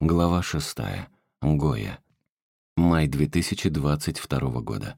Глава 6. Гоя. Май 2022 года.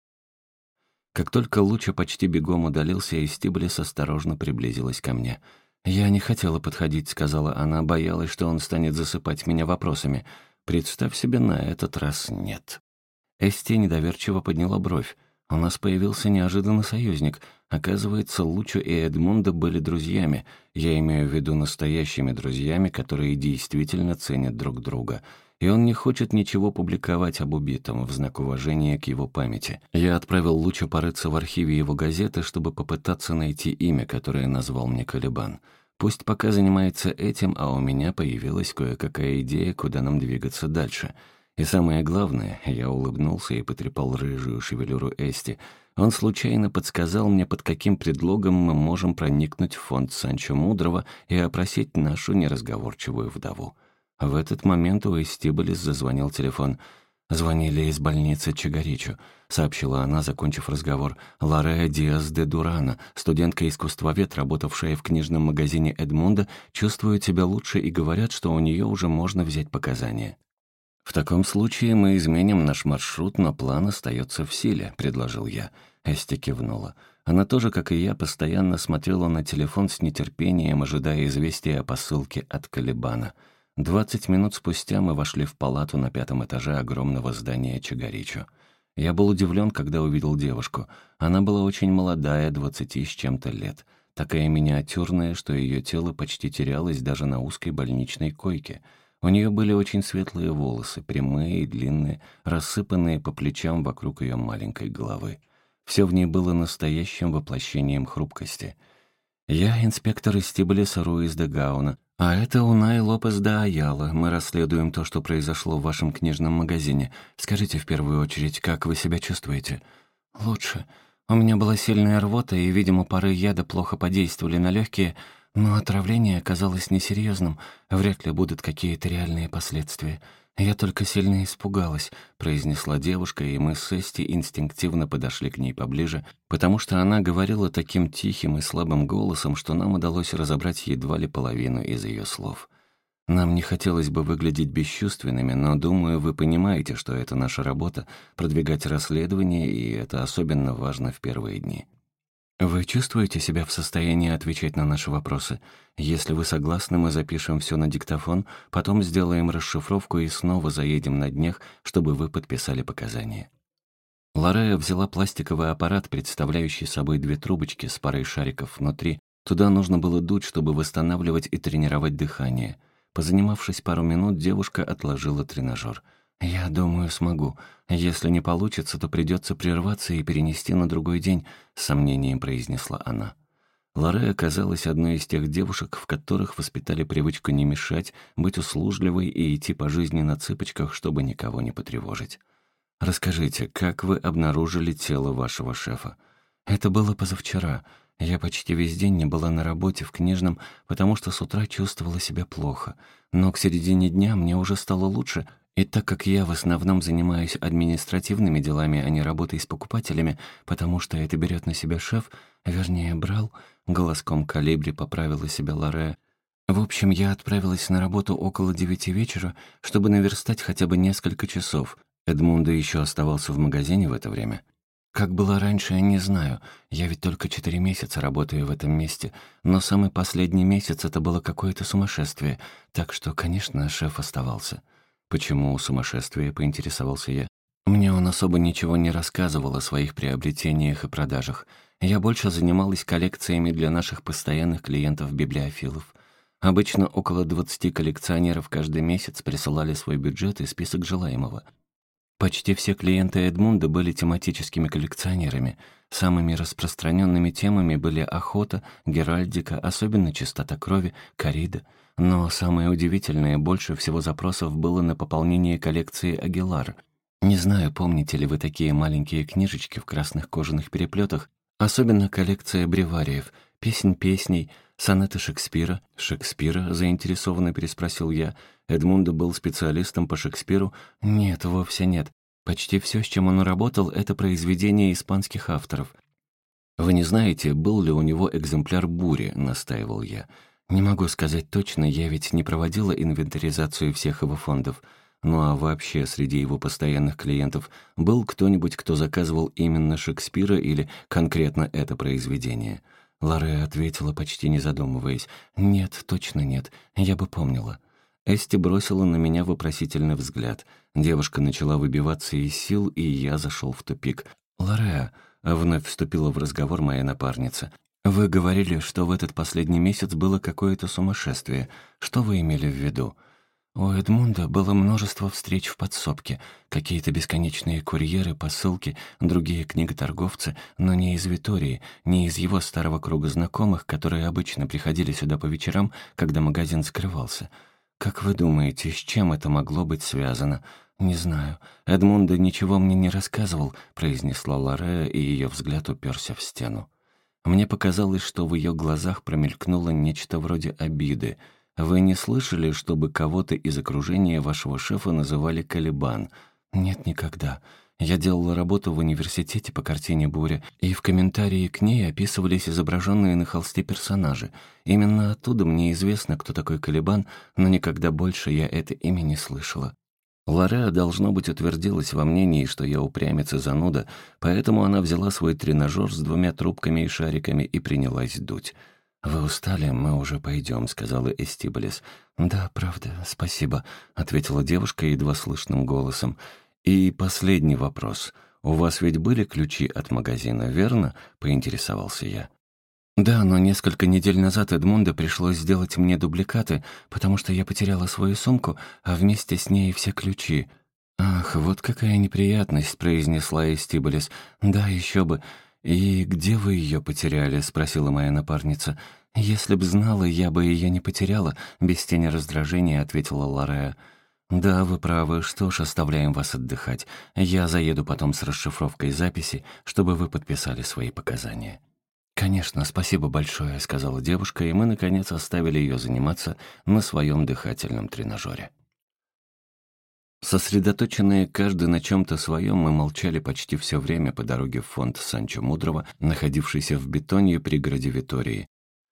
Как только Луча почти бегом удалился, Эстиблес осторожно приблизилась ко мне. «Я не хотела подходить», — сказала она, боялась, что он станет засыпать меня вопросами. «Представь себе, на этот раз нет». Эсти недоверчиво подняла бровь. «У нас появился неожиданный союзник. Оказывается, Лучо и Эдмундо были друзьями. Я имею в виду настоящими друзьями, которые действительно ценят друг друга. И он не хочет ничего публиковать об убитом в знак уважения к его памяти. Я отправил Лучо порыться в архиве его газеты, чтобы попытаться найти имя, которое назвал мне Калибан. Пусть пока занимается этим, а у меня появилась кое-какая идея, куда нам двигаться дальше». И самое главное, я улыбнулся и потрепал рыжую шевелюру Эсти. Он случайно подсказал мне, под каким предлогом мы можем проникнуть в фонд Санчо Мудрого и опросить нашу неразговорчивую вдову. В этот момент у Эстибалис зазвонил телефон. «Звонили из больницы Чагаричо», — сообщила она, закончив разговор. «Лорея Диас де Дурана, студентка искусствовед, работавшая в книжном магазине Эдмунда, чувствует себя лучше и говорят, что у нее уже можно взять показания». «В таком случае мы изменим наш маршрут, но план остается в силе», — предложил я. Эсти кивнула. Она тоже, как и я, постоянно смотрела на телефон с нетерпением, ожидая известия о посылке от Калибана. 20 минут спустя мы вошли в палату на 5-м этаже огромного здания Чагаричо. Я был удивлен, когда увидел девушку. Она была очень молодая, 20 с чем-то лет. Такая миниатюрная, что ее тело почти терялось даже на узкой больничной койке. У нее были очень светлые волосы, прямые и длинные, рассыпанные по плечам вокруг ее маленькой головы. Все в ней было настоящим воплощением хрупкости. «Я инспектор Эстибалиса Руис де Гауна, а это Унай Лопес де Аяла. Мы расследуем то, что произошло в вашем книжном магазине. Скажите в первую очередь, как вы себя чувствуете?» «Лучше. У меня была сильная рвота, и, видимо, пары яда плохо подействовали на легкие, но отравление оказалось несерьезным, вряд ли будут какие-то реальные последствия. Я только сильно испугалась», — произнесла девушка, и мы с Эсти инстинктивно подошли к ней поближе, потому что она говорила таким тихим и слабым голосом, что нам удалось разобрать едва ли половину из ее слов. «Нам не хотелось бы выглядеть бесчувственными, но, думаю, вы понимаете, что это наша работа — продвигать расследование, и это особенно важно в первые дни». «Вы чувствуете себя в состоянии отвечать на наши вопросы? Если вы согласны, мы запишем все на диктофон, потом сделаем расшифровку и снова заедем на днях, чтобы вы подписали показания». Лорея взяла пластиковый аппарат, представляющий собой 2 трубочки с парой шариков внутри. Туда нужно было дуть, чтобы восстанавливать и тренировать дыхание. Позанимавшись пару минут, девушка отложила тренажер. «Я думаю, смогу. Если не получится, то придется прерваться и перенести на другой день», — с сомнением произнесла она. Лорея оказалась одной из тех девушек, в которых воспитали привычку не мешать, быть услужливой и идти по жизни на цыпочках, чтобы никого не потревожить. «Расскажите, как вы обнаружили тело вашего шефа?» «Это было позавчера. Я почти весь день не была на работе в книжном, потому что с утра чувствовала себя плохо. Но к середине дня мне уже стало лучше, и так как я в основном занимаюсь административными делами, а не работой с покупателями, потому что это берет на себя шеф, вернее, брал», — голоском колибри поправила себя Лорея. «В общем, я отправилась на работу около 9 вечера, чтобы наверстать хотя бы несколько часов. Эдмундо еще оставался в магазине в это время. Как было раньше, я не знаю. Я ведь только 4 месяца работаю в этом месте, но самый последний месяц это было какое-то сумасшествие, так что, конечно, шеф оставался». «Почему сумасшествие?» — поинтересовался я. Мне он особо ничего не рассказывал о своих приобретениях и продажах. Я больше занималась коллекциями для наших постоянных клиентов-библиофилов. Обычно около 20 коллекционеров каждый месяц присылали свой бюджет и список желаемого. Почти все клиенты Эдмунда были тематическими коллекционерами. Самыми распространенными темами были охота, геральдика, особенно чистота крови, коррида. Но самое удивительное, больше всего запросов было на пополнение коллекции Агилар. Не знаю, помните ли вы такие маленькие книжечки в красных кожаных переплетах, особенно коллекция бревариев, песнь песней, сонеты Шекспира. «Шекспира?» — заинтересованно переспросил я. Эдмундо был специалистом по Шекспиру? Нет, вовсе нет. Почти все, с чем он работал, это произведения испанских авторов. «Вы не знаете, был ли у него экземпляр «Бури»?» — настаивал я. Не могу сказать точно, я ведь не проводила инвентаризацию всех его фондов. Ну а вообще, среди его постоянных клиентов был кто-нибудь, кто заказывал именно Шекспира или конкретно это произведение? Лоре ответила, почти не задумываясь. «Нет, точно нет. Я бы помнила». Эсти бросила на меня вопросительный взгляд. Девушка начала выбиваться из сил, и я зашел в тупик. «Лоре», — вновь вступила в разговор моя напарница, «вы говорили, что в этот последний месяц было какое-то сумасшествие. Что вы имели в виду?» У Эдмунда было множество встреч в подсобке, какие-то бесконечные курьеры, посылки, другие книготорговцы, но не из Витории, не из его старого круга знакомых, которые обычно приходили сюда по вечерам, когда магазин скрывался. Как вы думаете, с чем это могло быть связано? «Не знаю. Эдмунда ничего мне не рассказывал», — произнесла Лорея, и ее взгляд уперся в стену. Мне показалось, что в ее глазах промелькнуло нечто вроде обиды. «Вы не слышали, чтобы кого-то из окружения вашего шефа называли Калибан?» «Нет, никогда. Я делала работу в университете по картине «Буря», и в комментарии к ней описывались изображенные на холсте персонажи. Именно оттуда мне известно, кто такой Калибан, но никогда больше я это имя не слышала». Лореа, должно быть, утвердилась во мнении, что я упрямец и зануда, поэтому она взяла свой тренажер с 2 трубками и шариками и принялась дуть. «Вы устали? Мы уже пойдем», — сказала Эстибалис. «Да, правда, спасибо», — ответила девушка едва слышным голосом. «И последний вопрос. У вас ведь были ключи от магазина, верно?» — поинтересовался я. «Да, но несколько недель назад Эдмунда пришлось сделать мне дубликаты, потому что я потеряла свою сумку, а вместе с ней все ключи». «Ах, вот какая неприятность», — произнесла Эстибалис. «Да, еще бы. «И где вы ее потеряли?» — спросила моя напарница. «Если б знала, я бы ее не потеряла», — без тени раздражения ответила Лорея. «Да, вы правы. Что ж, оставляем вас отдыхать. Я заеду потом с расшифровкой записи, чтобы вы подписали свои показания». «Конечно, спасибо большое», — сказала девушка, и мы, наконец, оставили ее заниматься на своем дыхательном тренажере. Сосредоточенные каждый на чем-то своем, мы молчали почти все время по дороге в фонд Санчо Мудрого, находившийся в Бетонье, пригороде Витории.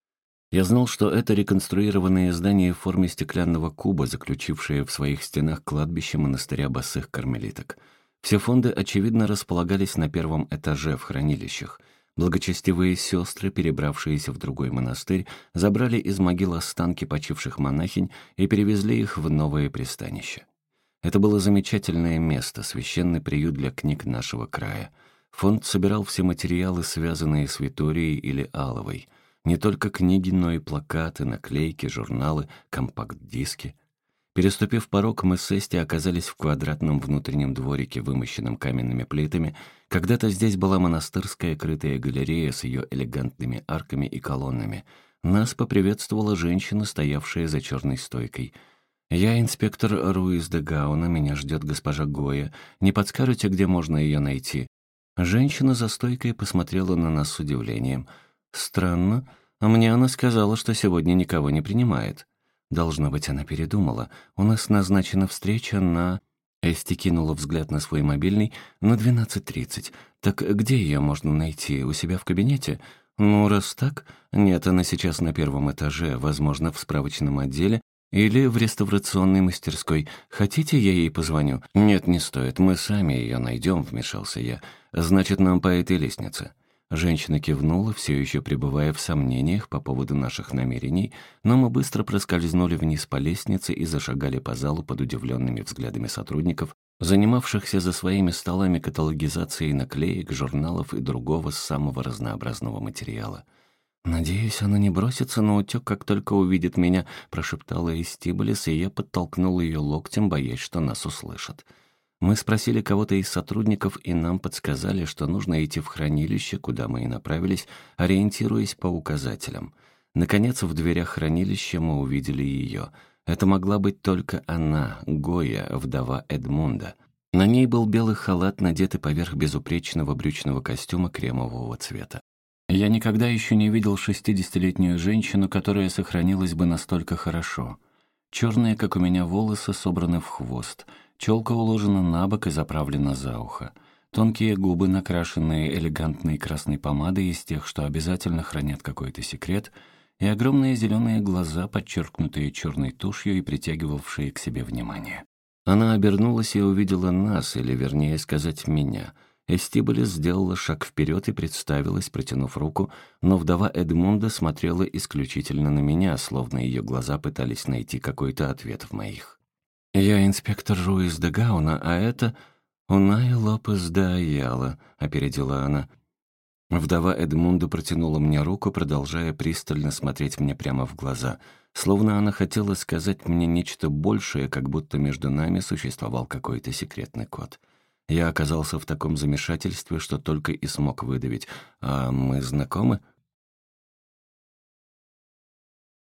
Я знал, что это реконструированное здание в форме стеклянного куба, заключившее в своих стенах кладбище монастыря босых кармелиток. Все фонды, очевидно, располагались на первом этаже в хранилищах. Благочестивые сестры, перебравшиеся в другой монастырь, забрали из могил останки почивших монахинь и перевезли их в новое пристанище. Это было замечательное место, священный приют для книг нашего края. Фонд собирал все материалы, связанные с Виторией или Аловой. Не только книги, но и плакаты, наклейки, журналы, компакт-диски. Переступив порог, мы с Эсти оказались в квадратном внутреннем дворике, вымощенном каменными плитами. Когда-то здесь была монастырская крытая галерея с ее элегантными арками и колоннами. Нас поприветствовала женщина, стоявшая за черной стойкой. «Я инспектор Руис де Гауна, меня ждет госпожа Гоя. Не подскажете, где можно ее найти?» Женщина за стойкой посмотрела на нас с удивлением. «Странно. А мне она сказала, что сегодня никого не принимает». Должно быть, она передумала. У нас назначена встреча на... Эсти кинула взгляд на свой мобильный на 12:30. «Так где ее можно найти? У себя в кабинете?» «Ну, раз так...» «Нет, она сейчас на первом этаже, возможно, в справочном отделе или в реставрационной мастерской. Хотите, я ей позвоню?» «Нет, не стоит. Мы сами ее найдем», — вмешался я. «Значит, нам по этой лестнице». Женщина кивнула, все еще пребывая в сомнениях по поводу наших намерений, но мы быстро проскользнули вниз по лестнице и зашагали по залу под удивленными взглядами сотрудников, занимавшихся за своими столами каталогизацией наклеек, журналов и другого самого разнообразного материала. «Надеюсь, она не бросится на утёк, как только увидит меня», — прошептала Эстибалис, и я подтолкнул ее локтем, боясь, что нас услышат. Мы спросили кого-то из сотрудников, и нам подсказали, что нужно идти в хранилище, куда мы и направились, ориентируясь по указателям. Наконец, в дверях хранилища мы увидели ее. Это могла быть только она, Гоя, вдова Эдмунда. На ней был белый халат, надетый поверх безупречного брючного костюма кремового цвета. Я никогда еще не видел 60-летнюю женщину, которая сохранилась бы настолько хорошо. Черные, как у меня, волосы собраны в хвост, челка уложена на бок и заправлена за ухо. Тонкие губы, накрашенные элегантной красной помадой из тех, что обязательно хранят какой-то секрет, и огромные зеленые глаза, подчеркнутые черной тушью и притягивавшие к себе внимание. Она обернулась и увидела нас, или, вернее сказать, меня. Эстибалис сделала шаг вперед и представилась, протянув руку, но вдова Эдмунда смотрела исключительно на меня, словно ее глаза пытались найти какой-то ответ в моих. «Я инспектор Руис де Гауна, а это Уная Лопес де Айала», — опередила она. Вдова Эдмунда протянула мне руку, продолжая пристально смотреть мне прямо в глаза, словно она хотела сказать мне нечто большее, как будто между нами существовал какой-то секретный код. Я оказался в таком замешательстве, что только и смог выдавить. «А мы знакомы?»